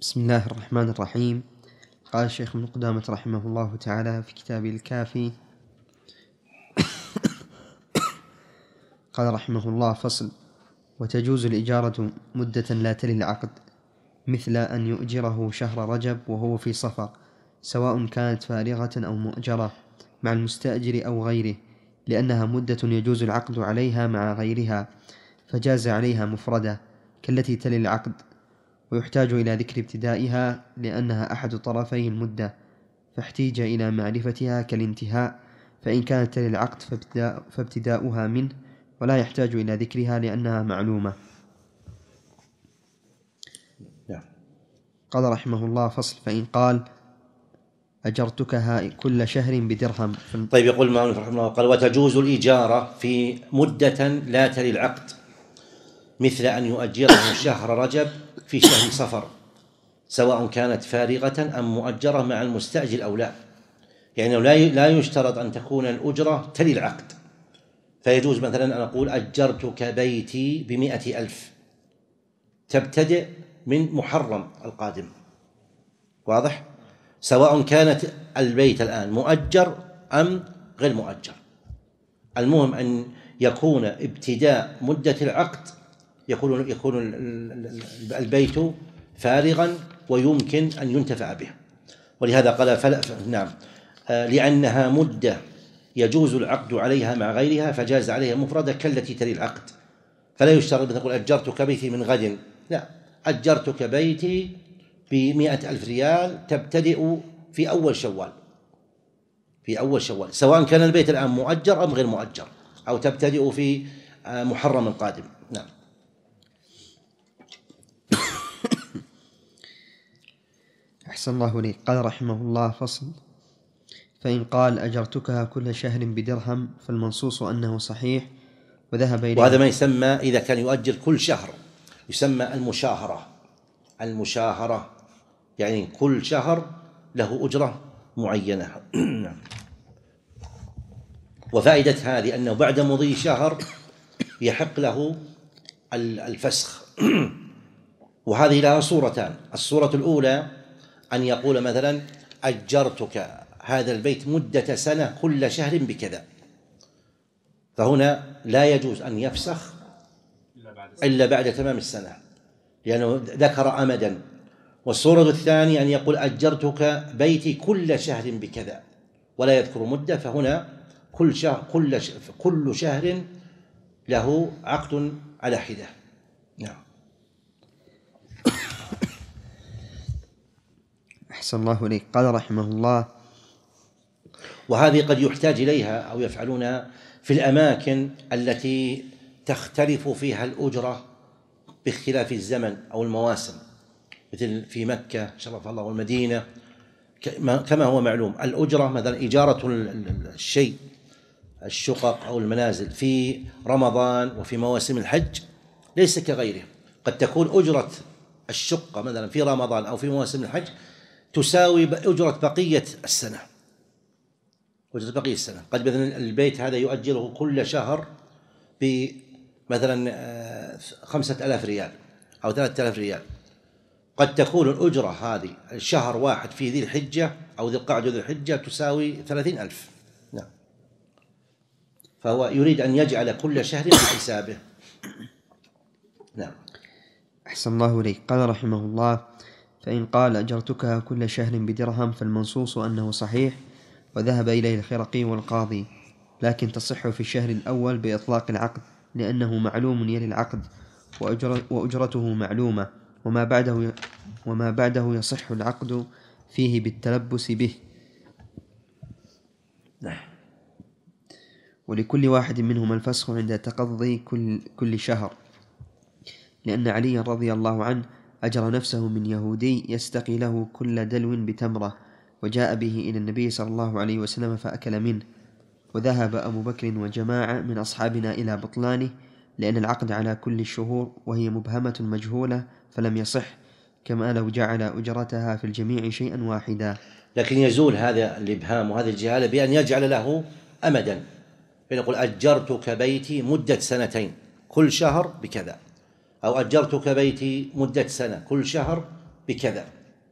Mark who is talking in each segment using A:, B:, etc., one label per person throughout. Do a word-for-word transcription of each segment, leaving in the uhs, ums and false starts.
A: بسم الله الرحمن الرحيم. قال الشيخ ابن قدامة رحمه الله تعالى في كتابه الكافي قال رحمه الله: فصل: وتجوز الإجارة مدة لا تلي العقد، مثل أن يؤجره شهر رجب وهو في صفر، سواء كانت فارغة أو مؤجرة مع المستأجر أو غيره، لأنها مدة يجوز العقد عليها مع غيرها، فجاز عليها مفردة كالتي تلي العقد، ويحتاج إلى ذكر ابتدائها لأنها أحد طرفي المدة، فاحتيج إلى معرفتها كالانتهاء، فإن كانت تلي العقد فابتداء فابتداؤها منه، ولا يحتاج إلى ذكرها لأنها معلومة. قال رحمه الله: فصل: فإن قال أجرتكها كل شهر بدرهم.
B: طيب، يقول المؤلف رحمه الله: قال: وتجوز الإجارة في مدة لا تلي العقد، مثل أن يؤجره شهر رجب في شهر صفر، سواء كانت فارغة أم مؤجرة مع المستأجر أو لا. يعني لا يشترط أن تكون الأجرة تلي العقد، فيجوز مثلا أن أقول: أجرتك بيتي بمئة ألف، تبتدئ من محرم القادم. واضح؟ سواء كانت البيت الآن مؤجر أم غير مؤجر، المهم أن يكون ابتداء مدة العقد يكون يكون البيت فارغا ويمكن أن ينتفع به. ولهذا قال فلا نعم لأنها مدة يجوز العقد عليها مع غيرها، فجاز عليها مفردة كالتي تلي العقد. فلا يشترط أن تقول: أجرتك بيتي من غد، لا، أجرتك بيتي بمئة ألف ريال تبتدئ في أول شوال في أول شوال سواء كان البيت الآن مؤجر أم غير مؤجر، أو تبتدئ في محرم القادم. نعم.
A: أحسن الله إليك. قال رحمه الله: فصل: فإن قال أجرتكها كل شهر بدرهم فالمنصوص أنه صحيح وذهب إليه.
B: وهذا ما يسمى إذا كان يؤجر كل شهر يسمى المشاهرة. المشاهرة يعني كل شهر له أجرة معينة. وفائدة هذه أنه بعد مضي شهر يحق له الفسخ. وهذه لها صورتان: الصورة الأولى أن يقول مثلا: أجرتك هذا البيت مدة سنة كل شهر بكذا، فهنا لا يجوز أن يفسخ إلا بعد تمام السنة لأنه ذكر أمدا. والصورة الثانية أن يقول: أجرتك بيتي كل شهر بكذا، ولا يذكر مدة، فهنا كل شهر كل شهر, كل شهر له عقد على حدة. نعم.
A: أحسن الله إليك. قال رحمه الله:
B: وهذه قد يحتاج إليها أو يفعلونها في الأماكن التي تختلف فيها الأجرة باختلاف الزمن أو المواسم، مثل في مكة شرف الله والمدينة، كما هو معلوم الأجرة مثلا إجارة الشيء الشقق أو المنازل في رمضان وفي مواسم الحج ليس كغيره. قد تكون أجرة الشقة مثلا في رمضان أو في مواسم الحج تساوي أجرة بقية السنة أجرة بقية السنة. قد مثلا البيت هذا يؤجره كل شهر بمثلا خمسة آلاف ريال أو ثلاثة آلاف ريال، قد تكون الأجرة هذه الشهر واحد في ذي الحجة أو ذي القعدة ذي الحجة تساوي ثلاثين ألف. نعم. فهو يريد أن يجعل كل شهر بحسابه. نعم.
A: أحسن الله إليك. قال رحمه الله: فإن قال أجرتكها كل شهر بدرهم فالمنصوص أنه صحيح وذهب إليه الخرقي والقاضي، لكن تصح في الشهر الأول بإطلاق العقد لأنه معلوم يلي العقد وأجرته معلومة، وما بعده وما بعده يصح العقد فيه بالتلبس به. ولكل واحد منهما الفسخ عند تقضي كل, كل شهر، لأن علي رضي الله عنه أجر نفسه من يهودي يستقي له كل دلو بتمرة، وجاء به إلى النبي صلى الله عليه وسلم فأكل منه. وذهب أبو بكر وجماعة من أصحابنا إلى بطلانه لأن العقد على كل الشهور وهي مبهمة مجهولة فلم يصح، كما لو جعل أجرتها في الجميع شيئا واحدا.
B: لكن يزول هذا الإبهام وهذه الجهالة بأن يجعل له أمدا، فيقول: أجرتك بيتي مدة سنتين كل شهر بكذا، أو أجرتك بيتي مدة سنة كل شهر بكذا،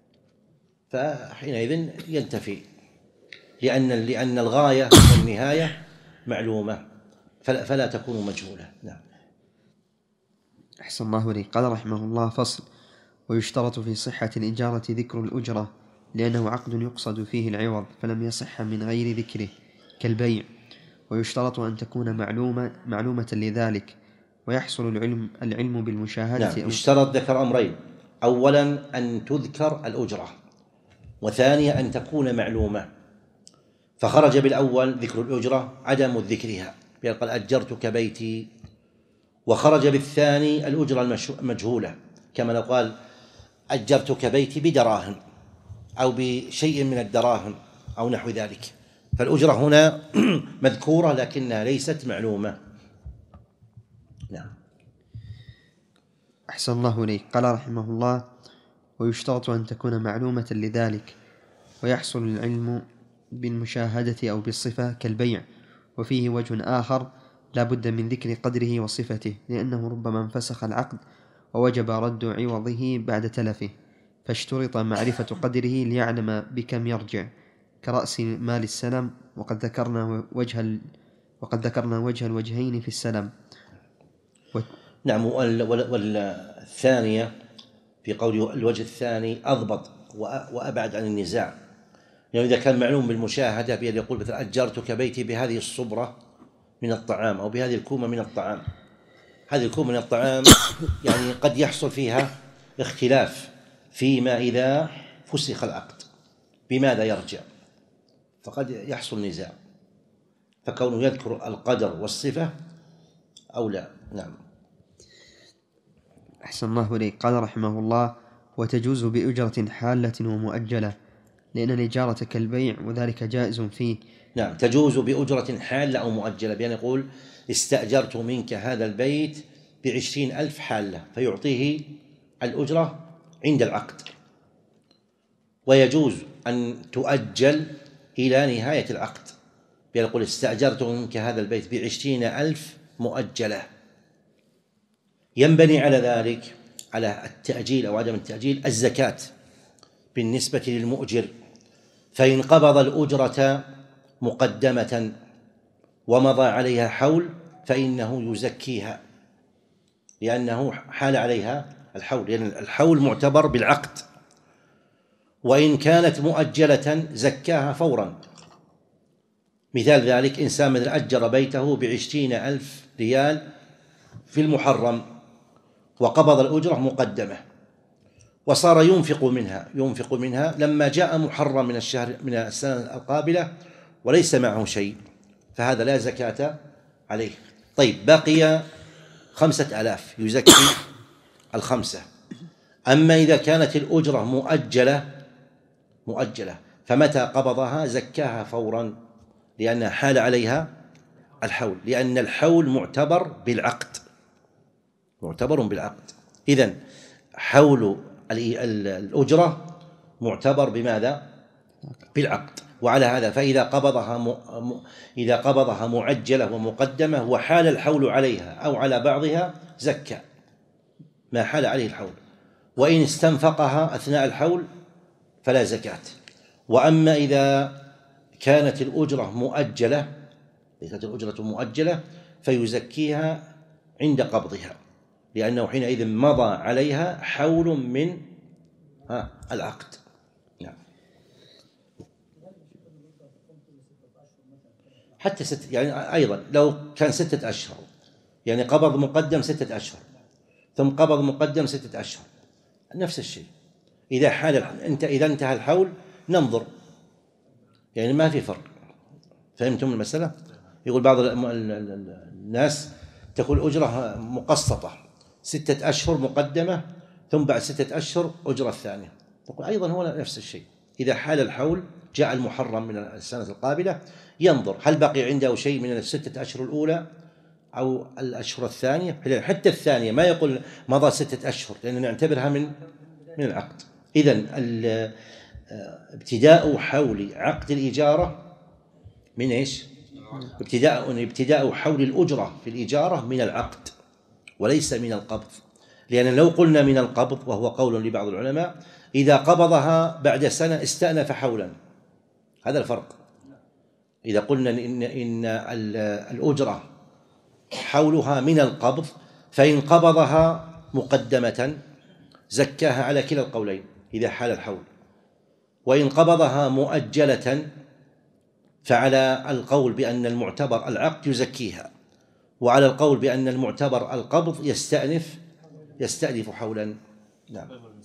B: فحينئذ ينتفي، لأن لأن الغاية والنهاية معلومة فلا, فلا تكون مجهولة. نعم.
A: أحسن الله إليك. قال رحمه الله: فصل: ويشترط في صحة الإجارة ذكر الأجرة، لأنه عقد يقصد فيه العوض فلم يصح من غير ذكره كالبيع. ويشترط أن تكون معلومة معلومة لذلك، ويحصل العلم العلم بالمشاهدة.
B: نعم. يشترط ذكر أمرين: أولا أن تذكر الأجرة، وثانيا أن تكون معلومة. فخرج بالأول ذكر الأجرة عدم ذكرها، قال أجرتك بيتي، وخرج بالثاني الأجرة المجهولة، كما لو قال أجرتك بيتي بدراهم أو بشيء من الدراهم أو نحو ذلك، فالأجرة هنا مذكورة لكنها ليست معلومة. نعم.
A: أحسن الله إليك. قال رحمه الله: ويشترط أن تكون معلومة لذلك، ويحصل العلم بالمشاهدة أو بالصفة كالبيع. وفيه وجه آخر لا بد من ذكر قدره وصفته، لأنه ربما انفسخ العقد ووجب رد عوضه بعد تلفه، فاشترط معرفة قدره ليعلم بكم يرجع، كرأس مال السلم. وقد ذكرنا وجه ال... وقد ذكرنا وجه الوجهين في السلم. و...
B: نعم. والثانية في قول الوجه الثاني أضبط وأبعد عن النزاع، يعني إذا كان معلوم بالمشاهدة بأن يقول مثلا أجرتك بيتي بهذه الصبرة من الطعام أو بهذه الكومة من الطعام، هذه الكومة من الطعام يعني قد يحصل فيها اختلاف فيما إذا فسخ العقد بماذا يرجع، فقد يحصل نزاع، فكونه يذكر القدر والصفة أو لا. نعم.
A: أحسن الله إليك. قال رحمه الله: وتجوز بأجرة حالة ومؤجلة، لأن الإجارة كالبيع وذلك جائز فيه.
B: نعم. تجوز بأجرة حالة أو مؤجلة، بأن يقول استأجرت منك هذا البيت بعشرين ألف حالة، فيعطيه الأجرة عند العقد. ويجوز أن تؤجل إلى نهاية العقد، بأن يقول استأجرت منك هذا البيت بعشرين ألف مؤجلة. ينبني على ذلك، على التأجيل أو عدم التأجيل، الزكاة بالنسبة للمؤجر، فإن قبض الأجرة مقدمة ومضى عليها حول فإنه يزكيها، لأنه حال عليها الحول، لأن يعني الحول معتبر بالعقد. وإن كانت مؤجلة زكاها فورا. مثال ذلك: إنسان مثلا أجر بيته بعشرين ألف ريال في المحرم وقبض الأجرة مقدمة، وصار ينفق منها ينفق منها لما جاء محرم من الشهر من السنة القابلة وليس معه شيء، فهذا لا زكاة عليه. طيب، بقي خمسة آلاف يزكي الخمسة. أما إذا كانت الأجرة مؤجلة مؤجلة فمتى قبضها زكاها فورا، لأنها حال عليها الحول، لأن الحول معتبر بالعقد معتبر بالعقد إذن حول الأجرة معتبر بماذا؟ بالعقد. وعلى هذا فإذا قبضها م... إذا قبضها معجلة ومقدمة وحال الحول عليها أو على بعضها زكى ما حال عليه الحول، وإن استنفقها أثناء الحول فلا زكاة. وأما إذا كانت الأجرة مؤجلة كانت الأجرة مؤجلة فيزكيها عند قبضها، لأنه حينئذ مضى عليها حول من ها العقد. نعم. حتى ست يعني أيضا لو كان ستة أشهر، يعني قبض مقدم ستة أشهر ثم قبض مقدم ستة أشهر، نفس الشيء. إذا حال أنت إذا انتهى الحول ننظر، يعني ما في فرق. فهمتم المسألة؟ يقول بعض الناس تكون أجرة مقسطة ستة أشهر مقدمة ثم بعد ستة أشهر أجرة الثانية، تقول أيضا هو نفس الشيء. إذا حال الحول جاء المحرم من السنة القابلة ينظر هل بقي عنده شيء من الستة أشهر الأولى أو الأشهر الثانية، حتى الثانية ما يقول مضى ستة أشهر لأننا نعتبرها من من العقد. إذن ابتداء حول عقد الإجارة من إيش؟ ابتداء ابتداء حول الأجرة في الإجارة من العقد وليس من القبض، لأن لو قلنا من القبض، وهو قول لبعض العلماء، إذا قبضها بعد سنة استأنف حولا، هذا الفرق. إذا قلنا إن إن الأجرة حولها من القبض، فإن قبضها مقدمة زكاها على كلا القولين إذا حال الحول، وإن قبضها مؤجلة فعلى القول بأن المعتبر العقد يزكيها، وعلى القول بأن المعتبر القبض يستأنف يستأنف حولا. نعم.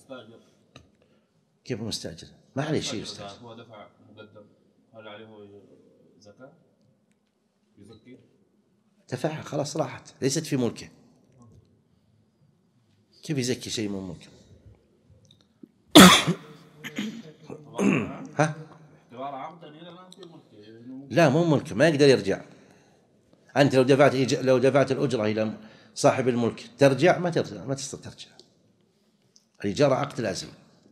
B: كيف المستأجر؟ ما عليه شيء يستأجر.
C: هو دفع مقدم، هل عليه زكاة؟ يزكي؟
B: دفعها خلاص راحت، ليست في ملكه. كيف يزكي شيء من ملكه؟ ها؟ لا مو ملكه، ما يقدر يرجع. أنت لو دفعت لو دفعت الأجرة إلى صاحب الملك ترجع؟ ما ترجع، ما تستطيع ترجع. الإجارة عقد لازم.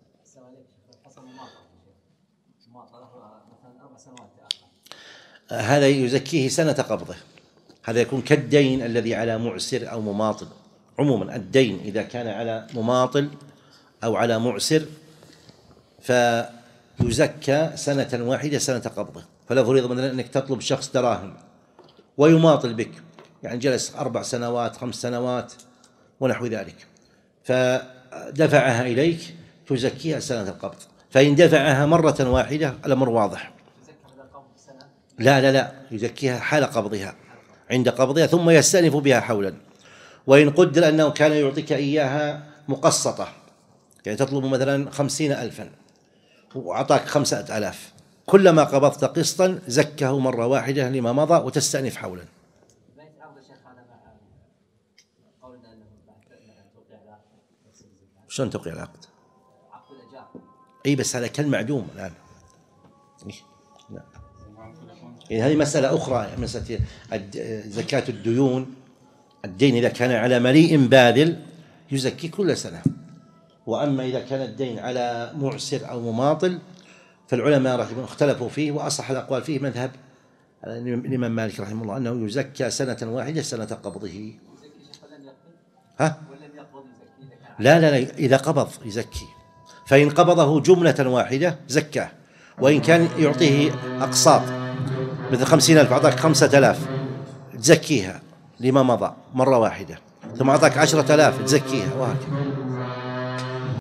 B: هذا يزكيه سنة قبضه، هذا يكون كالدين الذي على معسر أو مماطل. عموما الدين إذا كان على مماطل أو على معسر فيزكى سنة واحدة سنة قبضه. فلا فريض مثلا أنك تطلب شخص دراهم ويماطل بك، يعني جلس أربع سنوات خمس سنوات ونحو ذلك، فدفعها إليك تزكيها سنة القبض. فإن دفعها مرة واحدة الأمر واضح. لا لا لا يزكيها حال قبضها، عند قبضها، ثم يستأنف بها حولا. وإن قدر أنه كان يعطيك إياها مقسطة، يعني تطلب مثلا خمسين ألفا وأعطاك خمسة آلاف، كلما قبضت قسطا زكه مرة واحدة لما مضى وتستأنف حولا. شلون توقيع العقد؟ أي بس هذا كالمعدوم الآن. لا. يعني هذه مسألة أخرى، مسألة زكاة الديون. الدين إذا كان على مليء باذل يزكي كل سنة، وأما إذا كان الدين على معسر أو مماطل فالعلماء رحمه الله اختلفوا فيه، وأصح الأقوال فيه مذهب الإمام مالك رحمه الله أنه يزكى سنة واحدة سنة قبضه. ها؟ لا لا لا إذا قبض يزكي، فإن قبضه جملة واحدة زكاه، وإن كان يعطيه أقساط مثل خمسين ألف أعطاك خمسة آلاف تزكيها لما مضى مرة واحدة، ثم أعطاك عشرة آلاف تزكيها، وهكذا.